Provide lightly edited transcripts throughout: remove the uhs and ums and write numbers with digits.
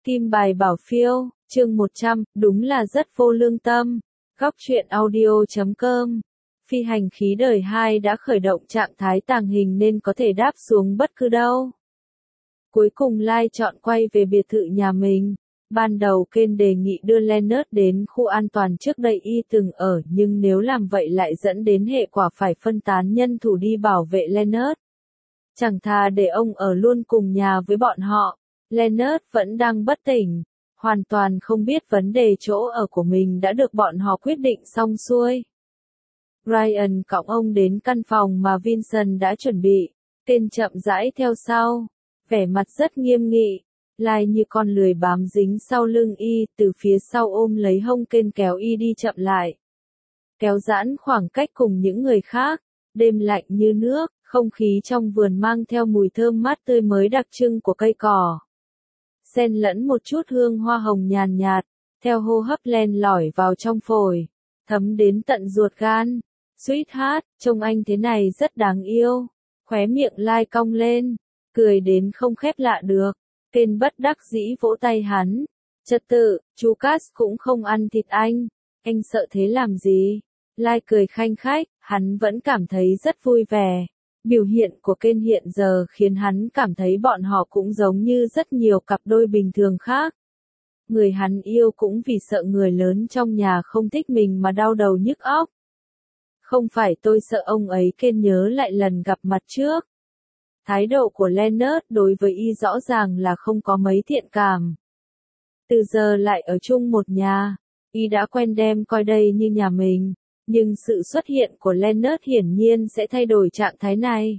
Kim bài bảo phiêu, chương 100, đúng là rất vô lương tâm. Góc truyện audio.com. Phi hành khí đời 2 đã khởi động trạng thái tàng hình nên có thể đáp xuống bất cứ đâu. Cuối cùng Lai chọn quay về biệt thự nhà mình. Ban đầu Ken đề nghị đưa Leonard đến khu an toàn trước đây y từng ở, nhưng nếu làm vậy lại dẫn đến hệ quả phải phân tán nhân thủ đi bảo vệ Leonard. Chẳng thà để ông ở luôn cùng nhà với bọn họ. Leonard vẫn đang bất tỉnh, hoàn toàn không biết vấn đề chỗ ở của mình đã được bọn họ quyết định xong xuôi. Ryan cõng ông đến căn phòng mà Vincent đã chuẩn bị, Ken chậm rãi theo sau, vẻ mặt rất nghiêm nghị, Lai như con lười bám dính sau lưng y, từ phía sau ôm lấy hông Ken kéo y đi chậm lại. Kéo giãn khoảng cách cùng những người khác, đêm lạnh như nước, không khí trong vườn mang theo mùi thơm mát tươi mới đặc trưng của cây cỏ. Xen lẫn một chút hương hoa hồng nhàn nhạt, theo hô hấp len lỏi vào trong phổi, thấm đến tận ruột gan. Sweetheart, trông anh thế này rất đáng yêu. Khóe miệng Lai cong lên, cười đến không khép lại được. Ken bất đắc dĩ vỗ tay hắn. Trật tự, chú Cass cũng không ăn thịt anh sợ thế làm gì? Lai cười khanh khách, hắn vẫn cảm thấy rất vui vẻ. Biểu hiện của Ken hiện giờ khiến hắn cảm thấy bọn họ cũng giống như rất nhiều cặp đôi bình thường khác. Người hắn yêu cũng vì sợ người lớn trong nhà không thích mình mà đau đầu nhức óc. Không phải tôi sợ ông ấy, Ken nhớ lại lần gặp mặt trước. Thái độ của Leonard đối với y rõ ràng là không có mấy thiện cảm. Từ giờ lại ở chung một nhà, y đã quen đem coi đây như nhà mình. Nhưng sự xuất hiện của Leonard hiển nhiên sẽ thay đổi trạng thái này.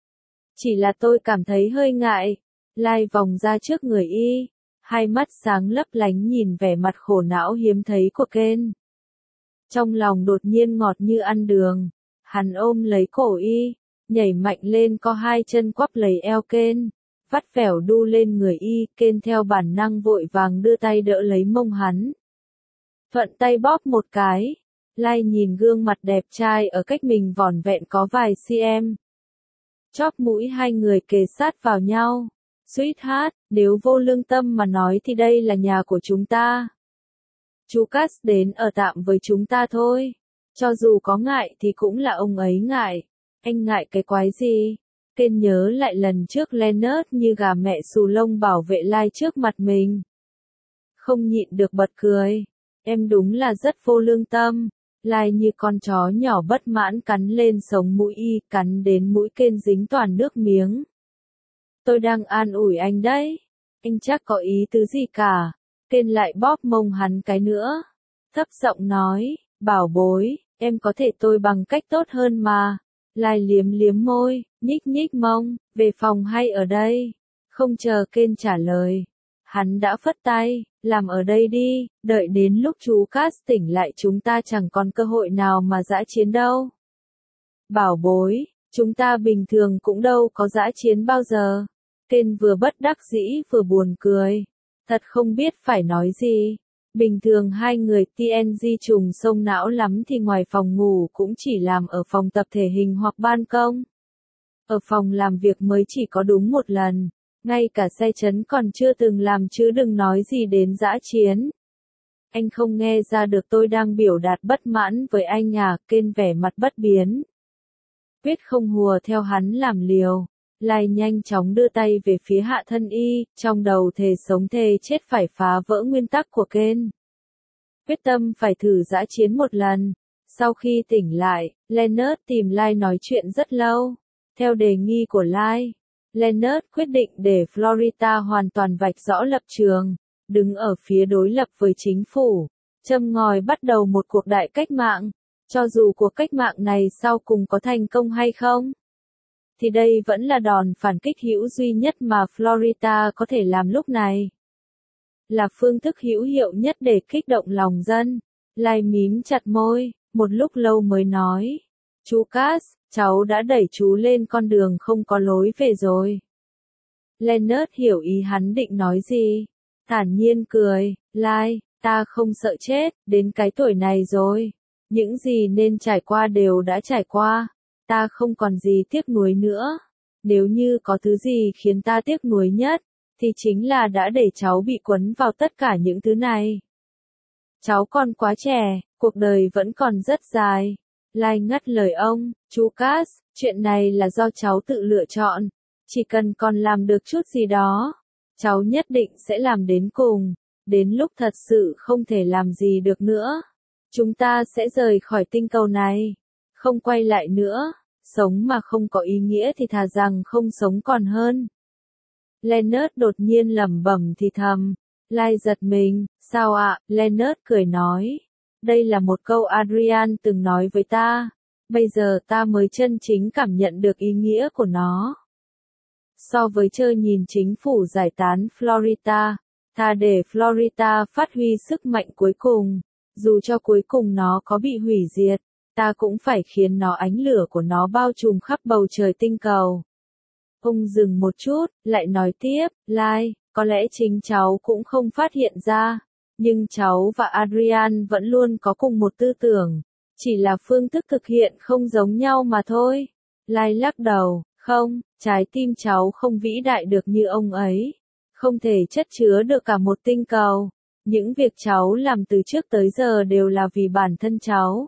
Chỉ là tôi cảm thấy hơi ngại. Lai vòng ra trước người y, hai mắt sáng lấp lánh nhìn vẻ mặt khổ não hiếm thấy của Ken. Trong lòng đột nhiên ngọt như ăn đường, hắn ôm lấy cổ y, nhảy mạnh lên co hai chân quắp lấy eo Ken, vắt vẻo đu lên người y. Ken theo bản năng vội vàng đưa tay đỡ lấy mông hắn. Thuận tay bóp một cái. Lai nhìn gương mặt đẹp trai ở cách mình vỏn vẹn có vài cm. Chóp mũi hai người kề sát vào nhau. Sweetheart, nếu vô lương tâm mà nói thì đây là nhà của chúng ta. Chú Cass đến ở tạm với chúng ta thôi. Cho dù có ngại thì cũng là ông ấy ngại. Anh ngại cái quái gì? Ken nhớ lại lần trước Leonard như gà mẹ xù lông bảo vệ Lai trước mặt mình. Không nhịn được bật cười. Em đúng là rất vô lương tâm. Lai như con chó nhỏ bất mãn cắn lên sống mũi y, cắn đến mũi Ken dính toàn nước miếng. Tôi đang an ủi anh đấy. Anh chắc có ý tứ gì cả. Ken lại bóp mông hắn cái nữa. Thấp giọng nói, bảo bối, em có thể tôi bằng cách tốt hơn mà. Lai liếm liếm môi, nhích nhích mông, về phòng hay ở đây? Không chờ Ken trả lời. Hắn đã phất tay, làm ở đây đi, đợi đến lúc chú Cass tỉnh lại chúng ta chẳng còn cơ hội nào mà dã chiến đâu. Bảo bối, chúng ta bình thường cũng đâu có dã chiến bao giờ. Ken vừa bất đắc dĩ vừa buồn cười. Thật không biết phải nói gì. Bình thường hai người TNG trùng sông não lắm thì ngoài phòng ngủ cũng chỉ làm ở phòng tập thể hình hoặc ban công. Ở phòng làm việc mới chỉ có đúng một lần. Ngay cả xe chấn còn chưa từng làm chứ đừng nói gì đến dã chiến. Anh không nghe ra được tôi đang biểu đạt bất mãn với anh à? Ken vẻ mặt bất biến. Quyết không hùa theo hắn làm liều. Lai nhanh chóng đưa tay về phía hạ thân y, trong đầu thề sống thề chết phải phá vỡ nguyên tắc của Ken. Quyết tâm phải thử dã chiến một lần. Sau khi tỉnh lại, Leonard tìm Lai nói chuyện rất lâu. Theo đề nghị của Lai, Leonard quyết định để Florida hoàn toàn vạch rõ lập trường, đứng ở phía đối lập với chính phủ, châm ngòi bắt đầu một cuộc đại cách mạng. Cho dù cuộc cách mạng này sau cùng có thành công hay không, thì đây vẫn là đòn phản kích hữu duy nhất mà Florida có thể làm lúc này. Là phương thức hữu hiệu nhất để kích động lòng dân. Lai mím chặt môi, một lúc lâu mới nói. Chú Cass, cháu đã đẩy chú lên con đường không có lối về rồi. Leonard hiểu ý hắn định nói gì. Thản nhiên cười, Lai, ta không sợ chết, đến cái tuổi này rồi. Những gì nên trải qua đều đã trải qua. Ta không còn gì tiếc nuối nữa. Nếu như có thứ gì khiến ta tiếc nuối nhất, thì chính là đã để cháu bị quấn vào tất cả những thứ này. Cháu còn quá trẻ, cuộc đời vẫn còn rất dài. Lai ngắt lời ông, chú Cass, chuyện này là do cháu tự lựa chọn. Chỉ cần còn làm được chút gì đó, cháu nhất định sẽ làm đến cùng. Đến lúc thật sự không thể làm gì được nữa, chúng ta sẽ rời khỏi tinh cầu này, không quay lại nữa. Sống mà không có ý nghĩa thì thà rằng không sống còn hơn. Leonard đột nhiên lẩm bẩm thì thầm. Lai giật mình, sao ạ? Leonard cười nói. Đây là một câu Adrian từng nói với ta. Bây giờ ta mới chân chính cảm nhận được ý nghĩa của nó. So với chơi nhìn chính phủ giải tán Florida, thà để Florida phát huy sức mạnh cuối cùng, dù cho cuối cùng nó có bị hủy diệt, ta cũng phải khiến ánh lửa của nó bao trùm khắp bầu trời tinh cầu. Ông dừng một chút, lại nói tiếp, Lai, có lẽ chính cháu cũng không phát hiện ra, nhưng cháu và Adrian vẫn luôn có cùng một tư tưởng, chỉ là phương thức thực hiện không giống nhau mà thôi. Lai lắc đầu, không, trái tim cháu không vĩ đại được như ông ấy, không thể chất chứa được cả một tinh cầu. Những việc cháu làm từ trước tới giờ đều là vì bản thân cháu.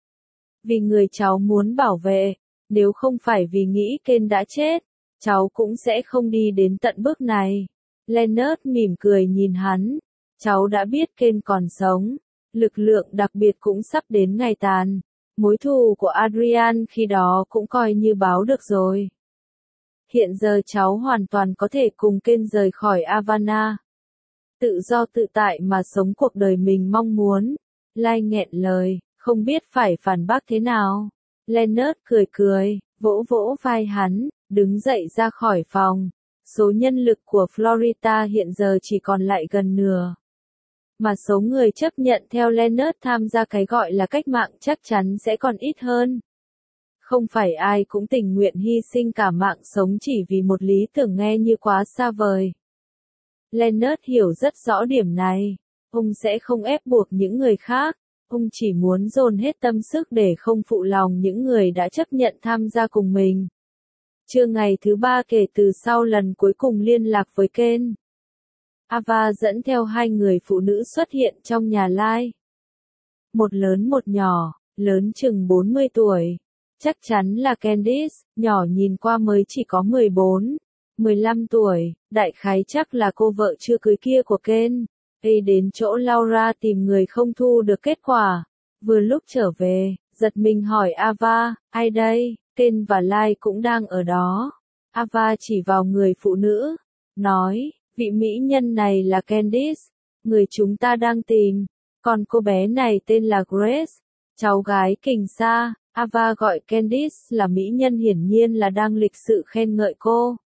Vì người cháu muốn bảo vệ, nếu không phải vì nghĩ Ken đã chết, cháu cũng sẽ không đi đến tận bước này. Leonard mỉm cười nhìn hắn, cháu đã biết Ken còn sống, lực lượng đặc biệt cũng sắp đến ngày tàn, mối thù của Adrian khi đó cũng coi như báo được rồi. Hiện giờ cháu hoàn toàn có thể cùng Ken rời khỏi Havana, tự do tự tại mà sống cuộc đời mình mong muốn. Lai nghẹn lời, không biết phải phản bác thế nào. Leonard cười cười, vỗ vỗ vai hắn, đứng dậy ra khỏi phòng. Số nhân lực của Florida hiện giờ chỉ còn lại gần nửa. Mà số người chấp nhận theo Leonard tham gia cái gọi là cách mạng chắc chắn sẽ còn ít hơn. Không phải ai cũng tình nguyện hy sinh cả mạng sống chỉ vì một lý tưởng nghe như quá xa vời. Leonard hiểu rất rõ điểm này. Ông sẽ không ép buộc những người khác. Ông chỉ muốn dồn hết tâm sức để không phụ lòng những người đã chấp nhận tham gia cùng mình. Trưa ngày thứ 3 kể từ sau lần cuối cùng liên lạc với Ken, Ava dẫn theo 2 người phụ nữ xuất hiện trong nhà Lai. Một lớn một nhỏ, lớn chừng 40 tuổi. Chắc chắn là Candice, nhỏ nhìn qua mới chỉ có 14, 15 tuổi, đại khái chắc là cô vợ chưa cưới kia của Ken. Đến chỗ Laura tìm người không thu được kết quả. Vừa lúc trở về, giật mình hỏi Ava, ai đây? Ken và Lai cũng đang ở đó. Ava chỉ vào người phụ nữ, nói, vị mỹ nhân này là Candice, người chúng ta đang tìm. Còn cô bé này tên là Grace, cháu gái Kình Sa. Ava gọi Candice là mỹ nhân hiển nhiên là đang lịch sự khen ngợi cô.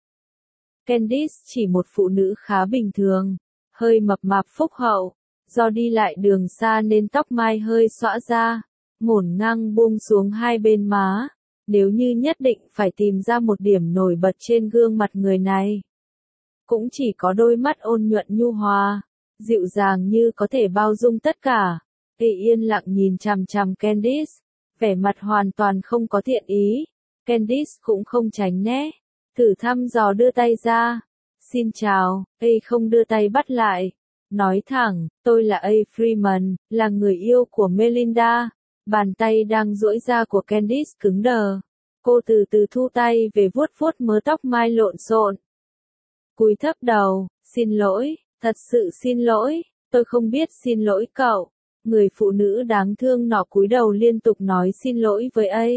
Candice chỉ một phụ nữ khá bình thường, hơi mập mạp phúc hậu, do đi lại đường xa nên tóc mai hơi xõa ra, ngổn ngang buông xuống hai bên má. Nếu như nhất định phải tìm ra một điểm nổi bật trên gương mặt người này, cũng chỉ có đôi mắt ôn nhuận nhu hòa, dịu dàng như có thể bao dung tất cả. Yên lặng nhìn chằm chằm Candice, vẻ mặt hoàn toàn không có thiện ý. Candice cũng không tránh né, thử thăm dò đưa tay ra. Xin chào, không đưa tay bắt lại. Nói thẳng, tôi là A. Freeman, là người yêu của Melinda. Bàn tay đang duỗi ra của Candice cứng đờ. Cô từ từ thu tay về vuốt vuốt mớ tóc mai lộn xộn. Cúi thấp đầu, xin lỗi, thật sự xin lỗi, tôi không biết xin lỗi cậu. Người phụ nữ đáng thương nọ cúi đầu liên tục nói xin lỗi với A.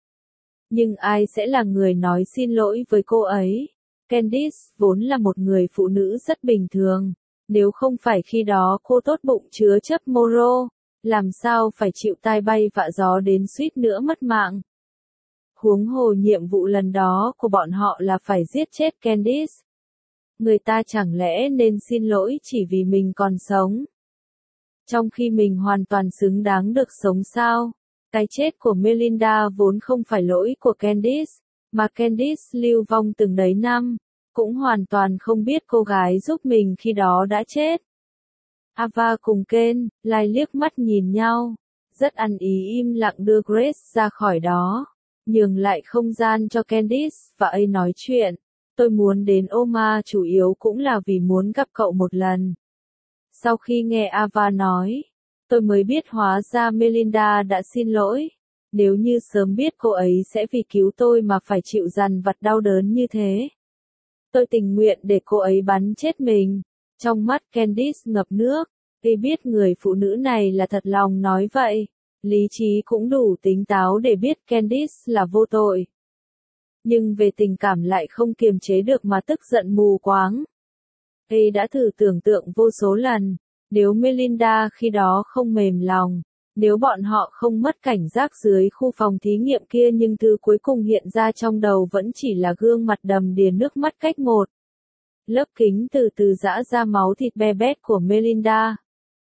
Nhưng ai sẽ là người nói xin lỗi với cô ấy? Candice vốn là một người phụ nữ rất bình thường. Nếu không phải khi đó cô tốt bụng chứa chấp Moro, làm sao phải chịu tai bay vạ gió đến suýt nữa mất mạng. Huống hồ nhiệm vụ lần đó của bọn họ là phải giết chết Candice. Người ta chẳng lẽ nên xin lỗi chỉ vì mình còn sống, trong khi mình hoàn toàn xứng đáng được sống sao? Cái chết của Melinda vốn không phải lỗi của Candice, mà Candice lưu vong từng đấy năm, cũng hoàn toàn không biết cô gái giúp mình khi đó đã chết. Ava cùng Ken, Lai liếc mắt nhìn nhau, rất ăn ý im lặng đưa Grace ra khỏi đó, nhường lại không gian cho Candice và A nói chuyện. Tôi muốn đến Omaha chủ yếu cũng là vì muốn gặp cậu một lần. Sau khi nghe Ava nói, tôi mới biết hóa ra Melinda đã xin lỗi. Nếu như sớm biết cô ấy sẽ vì cứu tôi mà phải chịu dằn vặt đau đớn như thế. Tôi tình nguyện để cô ấy bắn chết mình. Trong mắt Candice ngập nước, khi biết người phụ nữ này là thật lòng nói vậy. Lý trí cũng đủ tỉnh táo để biết Candice là vô tội. Nhưng về tình cảm lại không kiềm chế được mà tức giận mù quáng. Tôi đã thử tưởng tượng vô số lần, nếu Melinda khi đó không mềm lòng, nếu bọn họ không mất cảnh giác dưới khu phòng thí nghiệm kia nhưng thứ cuối cùng hiện ra trong đầu vẫn chỉ là gương mặt đầm đìa nước mắt cách một. Lớp kính từ từ giã ra máu thịt be bét của Melinda.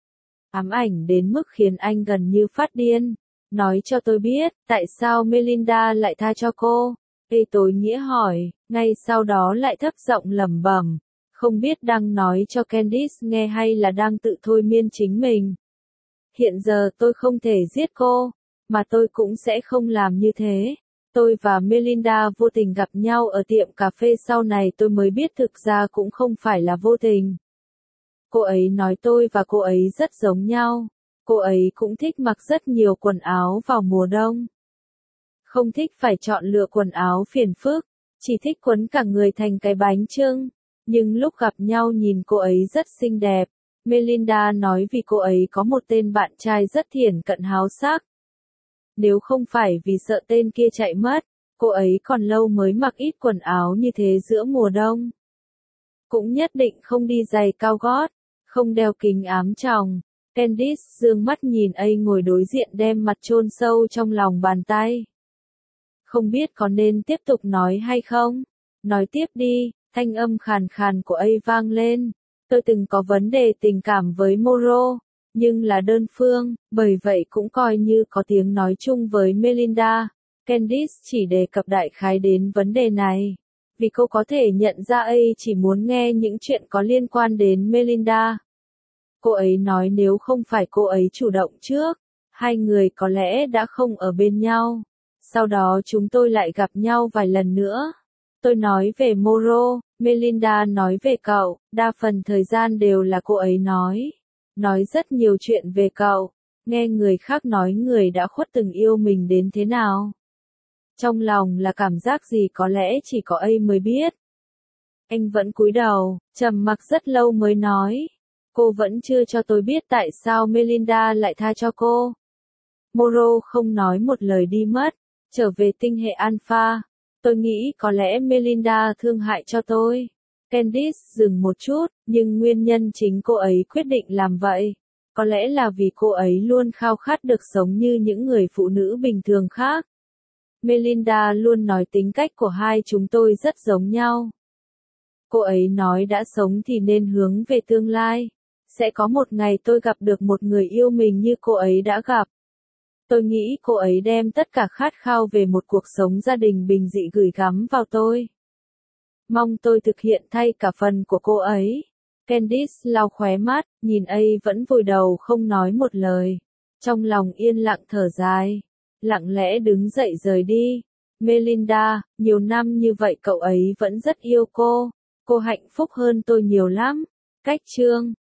Ám ảnh đến mức khiến anh gần như phát điên. Nói cho tôi biết, tại sao Melinda lại tha cho cô? Tối nghĩa hỏi, ngay sau đó lại thấp giọng lẩm bẩm, không biết đang nói cho Candice nghe hay là đang tự thôi miên chính mình. Hiện giờ tôi không thể giết cô, mà tôi cũng sẽ không làm như thế. Tôi và Melinda vô tình gặp nhau ở tiệm cà phê, sau này tôi mới biết thực ra cũng không phải là vô tình. Cô ấy nói tôi và cô ấy rất giống nhau. Cô ấy cũng thích mặc rất nhiều quần áo vào mùa đông. Không thích phải chọn lựa quần áo phiền phức, chỉ thích quấn cả người thành cái bánh chưng. Nhưng lúc gặp nhau nhìn cô ấy rất xinh đẹp. Melinda nói vì cô ấy có một tên bạn trai rất thiển cận háo sắc. Nếu không phải vì sợ tên kia chạy mất, cô ấy còn lâu mới mặc ít quần áo như thế giữa mùa đông. Cũng nhất định không đi giày cao gót, không đeo kính ám tròng. Candice dương mắt nhìn ấy ngồi đối diện đem mặt chôn sâu trong lòng bàn tay. Không biết có nên tiếp tục nói hay không? Nói tiếp đi, thanh âm khàn khàn của ấy vang lên. Tôi từng có vấn đề tình cảm với Moro, nhưng là đơn phương, bởi vậy cũng coi như có tiếng nói chung với Melinda. Candice chỉ đề cập đại khái đến vấn đề này, vì cô có thể nhận ra ấy chỉ muốn nghe những chuyện có liên quan đến Melinda. Cô ấy nói nếu không phải cô ấy chủ động trước, hai người có lẽ đã không ở bên nhau. Sau đó chúng tôi lại gặp nhau vài lần nữa. Tôi nói về Moro, Melinda nói về cậu, đa phần thời gian đều là cô ấy nói. Nói rất nhiều chuyện về cậu, nghe người khác nói người đã khuất từng yêu mình đến thế nào. Trong lòng là cảm giác gì có lẽ chỉ có ấy mới biết. Anh vẫn cúi đầu, trầm mặc rất lâu mới nói. Cô vẫn chưa cho tôi biết tại sao Melinda lại tha cho cô. Moro không nói một lời đi mất, trở về tinh hệ Alpha. Tôi nghĩ có lẽ Melinda thương hại cho tôi. Candice dừng một chút, nhưng nguyên nhân chính cô ấy quyết định làm vậy. Có lẽ là vì cô ấy luôn khao khát được sống như những người phụ nữ bình thường khác. Melinda luôn nói tính cách của hai chúng tôi rất giống nhau. Cô ấy nói đã sống thì nên hướng về tương lai. Sẽ có một ngày tôi gặp được một người yêu mình như cô ấy đã gặp. Tôi nghĩ cô ấy đem tất cả khát khao về một cuộc sống gia đình bình dị gửi gắm vào tôi. Mong tôi thực hiện thay cả phần của cô ấy. Candice lau khóe mắt, nhìn ấy vẫn vùi đầu không nói một lời. Trong lòng yên lặng thở dài. Lặng lẽ đứng dậy rời đi. Melinda, nhiều năm như vậy cậu ấy vẫn rất yêu cô. Cô hạnh phúc hơn tôi nhiều lắm. Cách chương